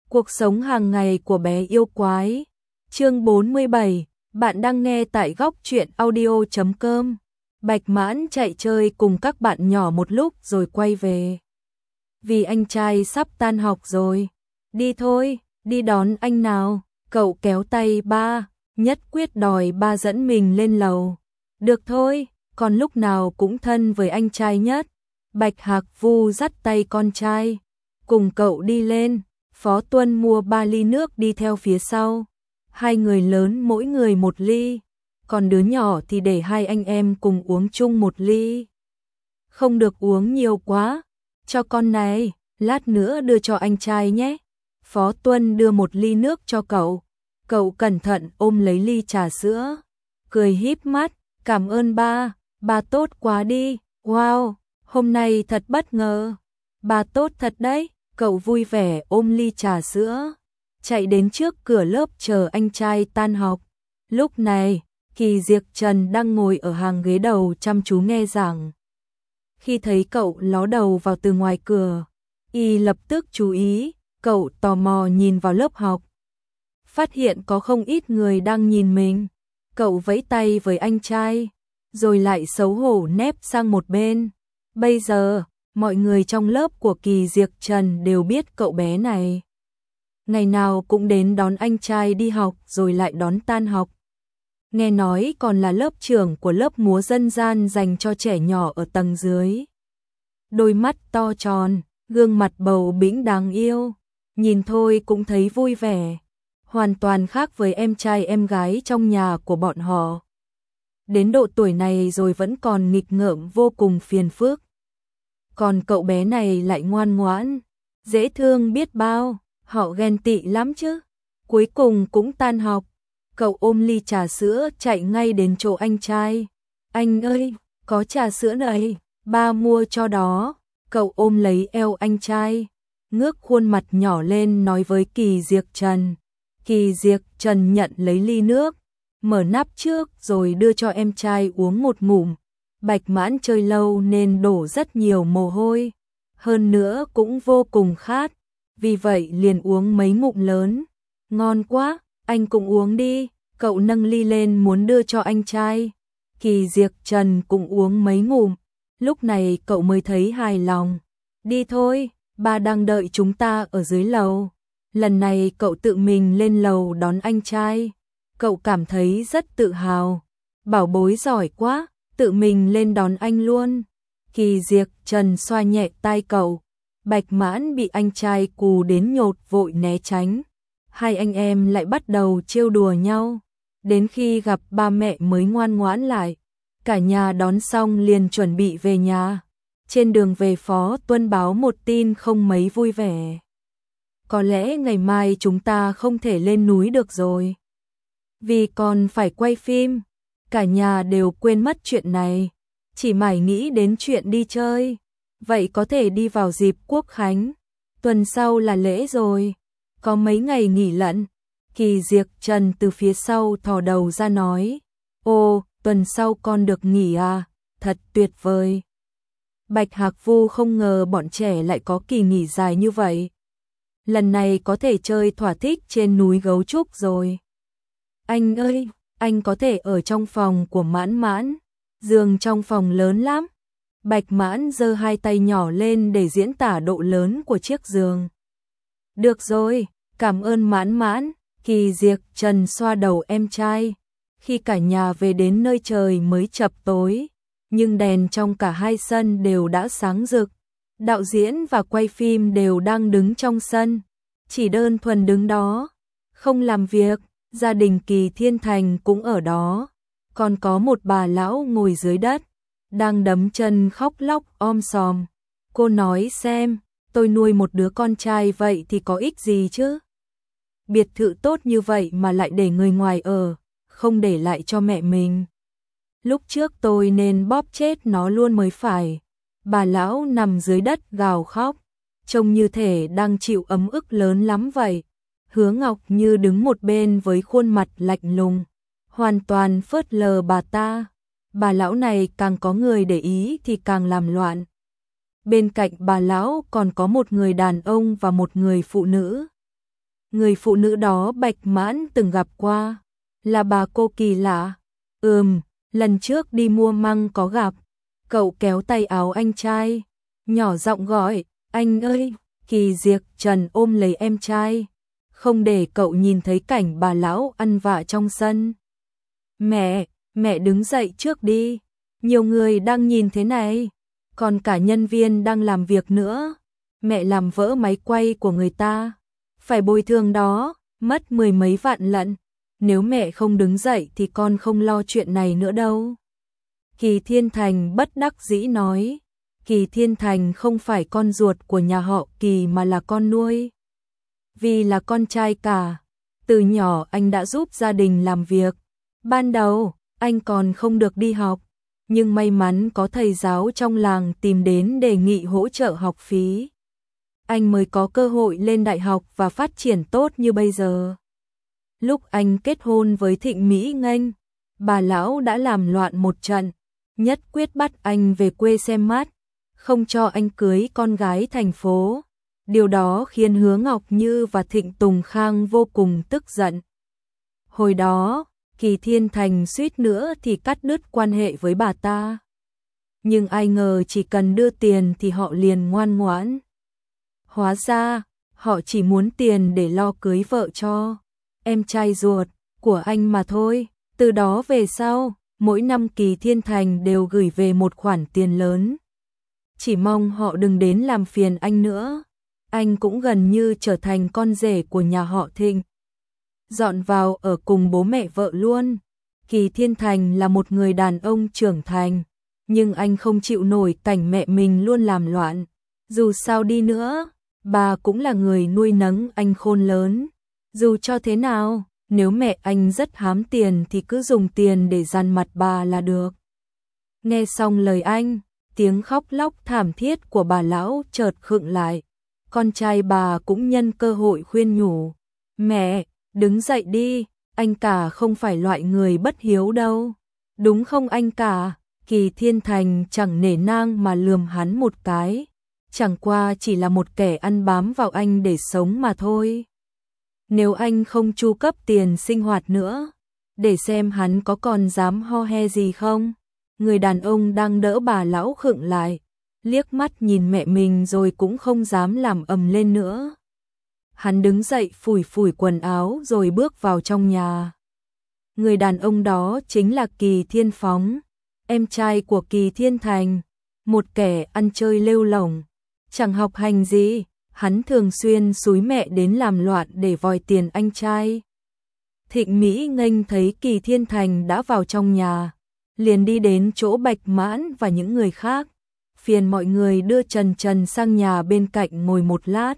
Cuộc sống hàng ngày của bé yêu quái. Chương 47, bạn đang nghe tại góc truyện audio.com. Bạch Mãn chạy chơi cùng các bạn nhỏ một lúc rồi quay về. Vì anh trai sắp tan học rồi. Đi thôi, đi đón anh nào. Cậu kéo tay ba, nhất quyết đòi ba dẫn mình lên lầu. Được thôi, con lúc nào cũng thân với anh trai nhất. Bạch Hạc Vu dắt tay con trai, cùng cậu đi lên. Phó Tuân mua 3 ly nước đi theo phía sau. Hai người lớn mỗi người một ly, còn đứa nhỏ thì để hai anh em cùng uống chung một ly. Không được uống nhiều quá, cho con này, lát nữa đưa cho anh trai nhé. Phó Tuân đưa một ly nước cho cậu. Cậu cẩn thận ôm lấy ly trà sữa, cười híp mắt, cảm ơn ba tốt quá đi. Wow, hôm nay thật bất ngờ. Ba tốt thật đấy. Cậu vui vẻ ôm ly trà sữa, chạy đến trước cửa lớp chờ anh trai tan học. Lúc này, Kỳ Diệp Trần đang ngồi ở hàng ghế đầu chăm chú nghe giảng. Khi thấy cậu ló đầu vào từ ngoài cửa, y lập tức chú ý, cậu tò mò nhìn vào lớp học. Phát hiện có không ít người đang nhìn mình, cậu vẫy tay với anh trai, rồi lại xấu hổ nép sang một bên. Bây giờ, mọi người trong lớp của Kỳ Diệp Trần đều biết cậu bé này. Ngày nào cũng đến đón anh trai đi học rồi lại đón tan học. Nghe nói còn là lớp trưởng của lớp múa dân gian dành cho trẻ nhỏ ở tầng dưới. Đôi mắt to tròn, gương mặt bầu bĩnh đáng yêu, nhìn thôi cũng thấy vui vẻ. Hoàn toàn khác với em trai em gái trong nhà của bọn họ. Đến độ tuổi này rồi vẫn còn nghịch ngợm vô cùng phiền phức. Còn cậu bé này lại ngoan ngoãn, dễ thương biết bao, họ ghen tị lắm chứ. Cuối cùng cũng tan học, cậu ôm ly trà sữa chạy ngay đến chỗ anh trai. Anh ơi, có trà sữa này, ba mua cho đó. Cậu ôm lấy eo anh trai, ngước khuôn mặt nhỏ lên nói với Kỳ Diệp Trần. Kỳ Diệp Trần nhận lấy ly nước, mở nắp trước rồi đưa cho em trai uống một ngụm. Bạch Mãn chơi lâu nên đổ rất nhiều mồ hôi, hơn nữa cũng vô cùng khát, vì vậy liền uống mấy ngụm lớn. Ngon quá, anh cũng uống đi. Cậu nâng ly lên muốn đưa cho anh trai. Kỳ Diệp Trần cũng uống mấy ngụm, lúc này cậu mới thấy hài lòng. Đi thôi, ba đang đợi chúng ta ở dưới lầu. Lần này cậu tự mình lên lầu đón anh trai, cậu cảm thấy rất tự hào. Bảo bối giỏi quá, tự mình lên đón anh luôn. Kỳ Diệp Trần xoa nhẹ tai cậu. Bạch Mãn bị anh trai cù đến nhột vội né tránh. Hai anh em lại bắt đầu trêu đùa nhau. Đến khi gặp ba mẹ mới ngoan ngoãn lại. Cả nhà đón xong liền chuẩn bị về nhà. Trên đường về Phó Tuân báo một tin không mấy vui vẻ. Có lẽ ngày mai chúng ta không thể lên núi được rồi. Vì còn phải quay phim. Cả nhà đều quên mất chuyện này, chỉ mải nghĩ đến chuyện đi chơi. Vậy có thể đi vào dịp Quốc Khánh, tuần sau là lễ rồi, có mấy ngày nghỉ lận. Kỳ Diệp Trần từ phía sau thò đầu ra nói, ồ, tuần sau con được nghỉ à, thật tuyệt vời. Bạch Hạc Vu không ngờ bọn trẻ lại có kỳ nghỉ dài như vậy. Lần này có thể chơi thỏa thích trên núi Gấu Trúc rồi. Anh ơi! Anh có thể ở trong phòng của Mãn Mãn, giường trong phòng lớn lắm. Bạch Mãn giơ hai tay nhỏ lên để diễn tả độ lớn của chiếc giường. Được rồi, cảm ơn Mãn Mãn. Kỳ Diệp Trần xoa đầu em trai. Khi cả nhà về đến nơi trời mới chập tối, nhưng đèn trong cả hai sân đều đã sáng rực. Đạo diễn và quay phim đều đang đứng trong sân, chỉ đơn thuần đứng đó, không làm việc. Gia đình Kỳ Thiên Thành cũng ở đó, còn có một bà lão ngồi dưới đất, đang đấm chân khóc lóc om sòm. Cô nói xem, tôi nuôi một đứa con trai vậy thì có ích gì chứ? Biệt thự tốt như vậy mà lại để người ngoài ở, không để lại cho mẹ mình. Lúc trước tôi nên bóp chết nó luôn mới phải. Bà lão nằm dưới đất gào khóc, trông như thể đang chịu ấm ức lớn lắm vậy. Hứa Ngọc Như đứng một bên với khuôn mặt lạnh lùng, hoàn toàn phớt lờ bà ta. Bà lão này càng có người để ý thì càng làm loạn. Bên cạnh bà lão còn có một người đàn ông và một người phụ nữ. Người phụ nữ đó Bạch Mãn từng gặp qua, là bà cô Kỳ lạ. Lần trước đi mua măng có gặp. Cậu kéo tay áo anh trai, nhỏ giọng gọi, anh ơi. Kỳ Diệc Trần ôm lấy em trai, không để cậu nhìn thấy cảnh bà lão ăn vạ trong sân. Mẹ đứng dậy trước đi, nhiều người đang nhìn thế này, còn cả nhân viên đang làm việc nữa. Mẹ làm vỡ máy quay của người ta, phải bồi thường đó, mất 10 mấy vạn lận. Nếu mẹ không đứng dậy thì con không lo chuyện này nữa đâu. Kỳ Thiên Thành bất đắc dĩ nói. Kỳ Thiên Thành không phải con ruột của nhà họ Kỳ mà là con nuôi. Vì là con trai cả, từ nhỏ anh đã giúp gia đình làm việc. Ban đầu, anh còn không được đi học, nhưng may mắn có thầy giáo trong làng tìm đến đề nghị hỗ trợ học phí. Anh mới có cơ hội lên đại học và phát triển tốt như bây giờ. Lúc anh kết hôn với Thịnh Mỹ Nghênh, bà lão đã làm loạn một trận, nhất quyết bắt anh về quê xem mắt, không cho anh cưới con gái thành phố. Điều đó khiến Hứa Ngọc Như và Thịnh Tùng Khang vô cùng tức giận. Hồi đó, Kỳ Thiên Thành suýt nữa thì cắt đứt quan hệ với bà ta. Nhưng ai ngờ chỉ cần đưa tiền thì họ liền ngoan ngoãn. Hóa ra, họ chỉ muốn tiền để lo cưới vợ cho em trai ruột của anh mà thôi. Từ đó về sau, mỗi năm Kỳ Thiên Thành đều gửi về một khoản tiền lớn. Chỉ mong họ đừng đến làm phiền anh nữa. Anh cũng gần như trở thành con rể của nhà họ Thịnh. Dọn vào ở cùng bố mẹ vợ luôn. Kỳ Thiên Thành là một người đàn ông trưởng thành, nhưng anh không chịu nổi cảnh mẹ mình luôn làm loạn. Dù sao đi nữa, bà cũng là người nuôi nấng anh khôn lớn. Dù cho thế nào, nếu mẹ anh rất hám tiền thì cứ dùng tiền để dằn mặt bà là được. Nghe xong lời anh, tiếng khóc lóc thảm thiết của bà lão chợt khựng lại. Con trai bà cũng nhân cơ hội khuyên nhủ. Mẹ, đứng dậy đi, anh cả không phải loại người bất hiếu đâu. Đúng không anh cả? Kỳ Thiên Thành chẳng nể nang mà lườm hắn một cái. Chẳng qua chỉ là một kẻ ăn bám vào anh để sống mà thôi. Nếu anh không chu cấp tiền sinh hoạt nữa, để xem hắn có còn dám ho he gì không. Người đàn ông đang đỡ bà lão khựng lại, liếc mắt nhìn mẹ mình rồi cũng không dám làm ầm lên nữa. Hắn đứng dậy phủi phủi quần áo rồi bước vào trong nhà. Người đàn ông đó chính là Kỳ Thiên Phóng, em trai của Kỳ Thiên Thành, một kẻ ăn chơi lêu lổng, chẳng học hành gì. Hắn thường xuyên xúi mẹ đến làm loạn để vòi tiền anh trai. Thịnh Mỹ Nghênh thấy Kỳ Thiên Thành đã vào trong nhà, liền đi đến chỗ Bạch Mãn và những người khác, phiền mọi người đưa Trần sang nhà bên cạnh ngồi một lát.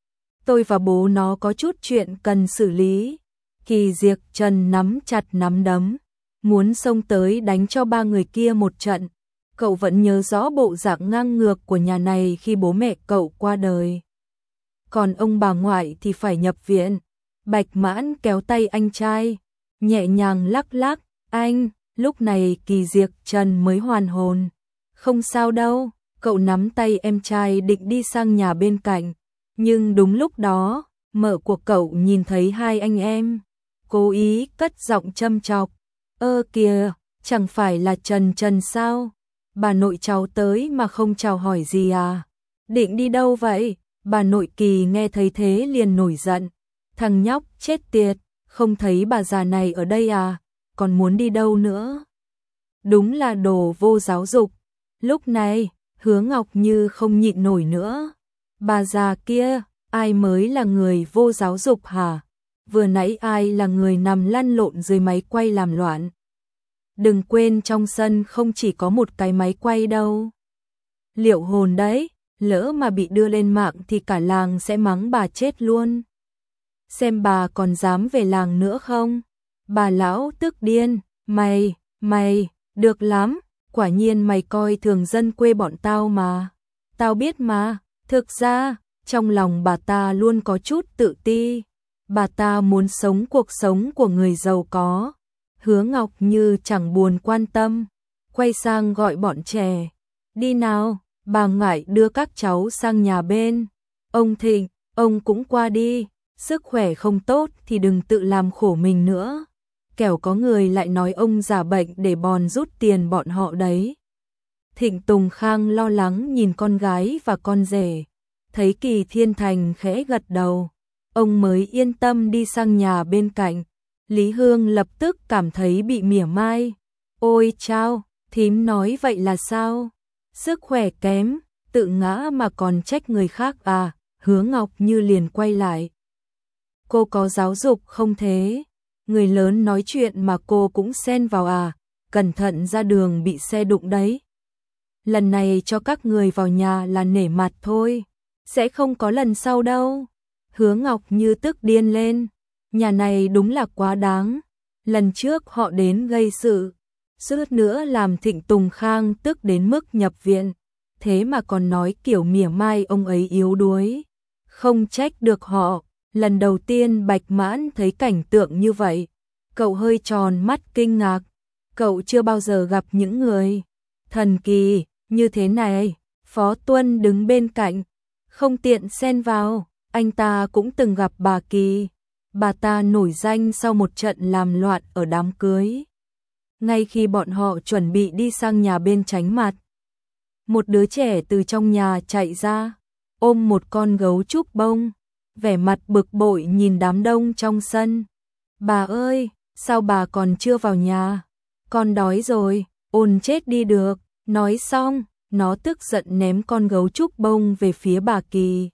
Tôi và bố nó có chút chuyện cần xử lý. Kỳ Diệc Trần nắm chặt nắm đấm, muốn xông tới đánh cho ba người kia một trận. Cậu vẫn nhớ rõ bộ dạng ngang ngược của nhà này khi bố mẹ cậu qua đời. Còn ông bà ngoại thì phải nhập viện. Bạch Mãn kéo tay anh trai, nhẹ nhàng lắc lắc. Anh, lúc này Kỳ Diệc Trần mới hoàn hồn. Không sao đâu, cậu nắm tay em trai định đi sang nhà bên cạnh. Nhưng đúng lúc đó, mợ của cậu nhìn thấy hai anh em, cố ý cất giọng châm chọc. Ơ kìa, chẳng phải là Trần sao? Bà nội cháu tới mà không chào hỏi gì à? Định đi đâu vậy? Bà nội Kỳ nghe thấy thế liền nổi giận. Thằng nhóc chết tiệt, không thấy bà già này ở đây à? Còn muốn đi đâu nữa? Đúng là đồ vô giáo dục. Lúc này, Hứa Ngọc Như không nhịn nổi nữa. Bà già kia, ai mới là người vô giáo dục hả? Vừa nãy ai là người nằm lăn lộn dưới máy quay làm loạn? Đừng quên trong sân không chỉ có một cái máy quay đâu. Liệu hồn đấy, lỡ mà bị đưa lên mạng thì cả làng sẽ mắng bà chết luôn. Xem bà còn dám về làng nữa không? Bà lão tức điên, mày, được lắm, quả nhiên mày coi thường dân quê bọn tao mà. Tao biết mà, thực ra, trong lòng bà ta luôn có chút tự ti. Bà ta muốn sống cuộc sống của người giàu có. Hứa Ngọc Như chẳng buồn quan tâm, quay sang gọi bọn trẻ. Đi nào, bà ngoại đưa các cháu sang nhà bên. Ông Thịnh, ông cũng qua đi, sức khỏe không tốt thì đừng tự làm khổ mình nữa. Kẻo có người lại nói ông giả bệnh để bòn rút tiền bọn họ đấy. Thịnh Tùng Khang lo lắng nhìn con gái và con rể, thấy Kỳ Thiên Thành khẽ gật đầu, ông mới yên tâm đi sang nhà bên cạnh. Lý Hương lập tức cảm thấy bị mỉa mai. Ôi chao, thím nói vậy là sao? Sức khỏe kém, tự ngã mà còn trách người khác à? Hứa Ngọc Như liền quay lại. Cô có giáo dục không thế? Người lớn nói chuyện mà cô cũng xen vào à? Cẩn thận ra đường bị xe đụng đấy. Lần này cho các người vào nhà là nể mặt thôi, sẽ không có lần sau đâu. Hứa Ngọc Như tức điên lên, nhà này đúng là quá đáng. Lần trước họ đến gây sự, suýt nữa làm Thịnh Tùng Khang tức đến mức nhập viện, thế mà còn nói kiểu mỉa mai ông ấy yếu đuối. Không trách được họ, lần đầu tiên Bạch Mãn thấy cảnh tượng như vậy, cậu hơi tròn mắt kinh ngạc, cậu chưa bao giờ gặp những người thần kỳ như thế này. Phó Tuân đứng bên cạnh, không tiện xen vào, anh ta cũng từng gặp bà Kỳ. Bà ta nổi danh sau một trận làm loạn ở đám cưới. Ngay khi bọn họ chuẩn bị đi sang nhà bên tránh mặt, một đứa trẻ từ trong nhà chạy ra, ôm một con gấu trúc bông, vẻ mặt bực bội nhìn đám đông trong sân. Bà ơi, sao bà còn chưa vào nhà? Con đói rồi, ồn chết đi được. Nói xong, nó tức giận ném con gấu trúc bông về phía bà Kỳ.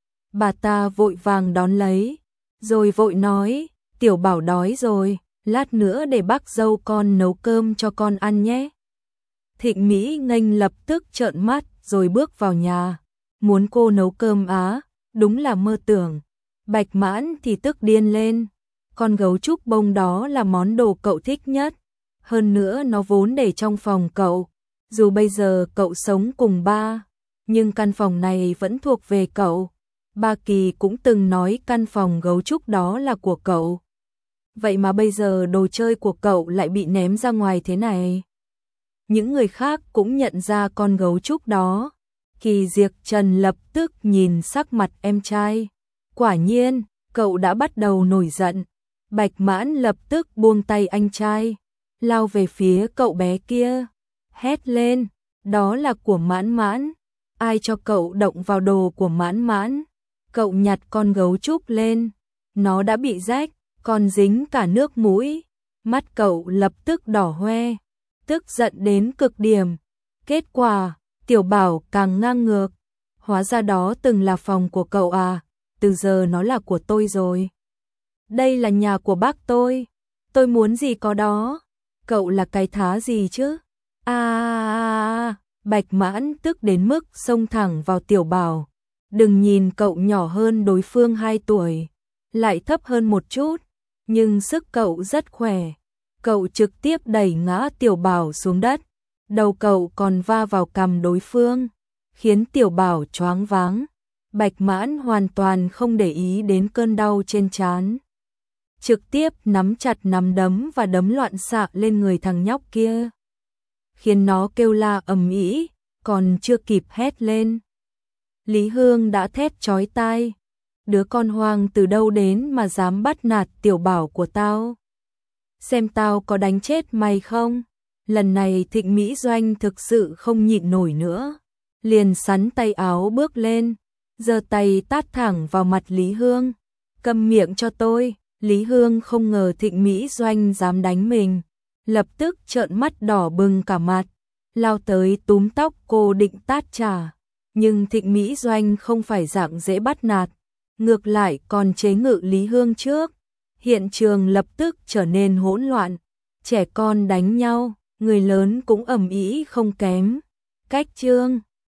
Bà ta vội vàng đón lấy, rồi vội nói, tiểu bảo đói rồi, lát nữa để bác dâu con nấu cơm cho con ăn nhé. Thịnh Mỹ Nghênh lập tức trợn mắt rồi bước vào nhà. Muốn cô nấu cơm á, đúng là mơ tưởng. Bạch Mãn thì tức điên lên, con gấu trúc bông đó là món đồ cậu thích nhất. Hơn nữa nó vốn để trong phòng cậu. Dù bây giờ cậu sống cùng ba, nhưng căn phòng này vẫn thuộc về cậu. Ba Kỳ cũng từng nói căn phòng gấu trúc đó là của cậu. Vậy mà bây giờ đồ chơi của cậu lại bị ném ra ngoài thế này. Những người khác cũng nhận ra con gấu trúc đó. Kỳ Diệc Trần lập tức nhìn sắc mặt em trai. Quả nhiên, cậu đã bắt đầu nổi giận. Bạch Mãn lập tức buông tay anh trai, lao về phía cậu bé kia. Hét lên, đó là của Mãn Mãn, ai cho cậu động vào đồ của Mãn Mãn? Cậu nhặt con gấu trúc lên, nó đã bị rách, còn dính cả nước mũi. Mắt cậu lập tức đỏ hoe, tức giận đến cực điểm. Kết quả, Tiểu Bảo càng ngang ngược, hóa ra đó từng là phòng của cậu à, từ giờ nó là của tôi rồi. Đây là nhà của bác tôi muốn gì có đó, cậu là cái thá gì chứ? Bạch Mãn tức đến mức xông thẳng vào Tiểu Bảo. Đừng nhìn cậu nhỏ hơn đối phương 2 tuổi, lại thấp hơn một chút, nhưng sức cậu rất khỏe. Cậu trực tiếp đẩy ngã Tiểu Bảo xuống đất, đầu cậu còn va vào cằm đối phương, khiến Tiểu Bảo choáng váng. Bạch Mãn hoàn toàn không để ý đến cơn đau trên trán, trực tiếp nắm chặt nắm đấm và đấm loạn xạ lên người thằng nhóc kia, khiến nó kêu la ầm ĩ, còn chưa kịp hét lên. Lý Hương đã thét chói tai, đứa con hoang từ đâu đến mà dám bắt nạt Tiểu Bảo của tao? Xem tao có đánh chết mày không? Lần này Thịnh Mỹ Doanh thực sự không nhịn nổi nữa, liền sắn tay áo bước lên, giơ tay tát thẳng vào mặt Lý Hương. Câm miệng cho tôi. Lý Hương không ngờ Thịnh Mỹ Doanh dám đánh mình, lập tức trợn mắt đỏ bừng cả mặt, lao tới túm tóc cô định tát trả. Nhưng Thịnh Mỹ Doanh không phải dạng dễ bắt nạt, ngược lại còn chế ngự Lý Hương trước. Hiện trường lập tức trở nên hỗn loạn, trẻ con đánh nhau, người lớn cũng ầm ĩ không kém. Cách chương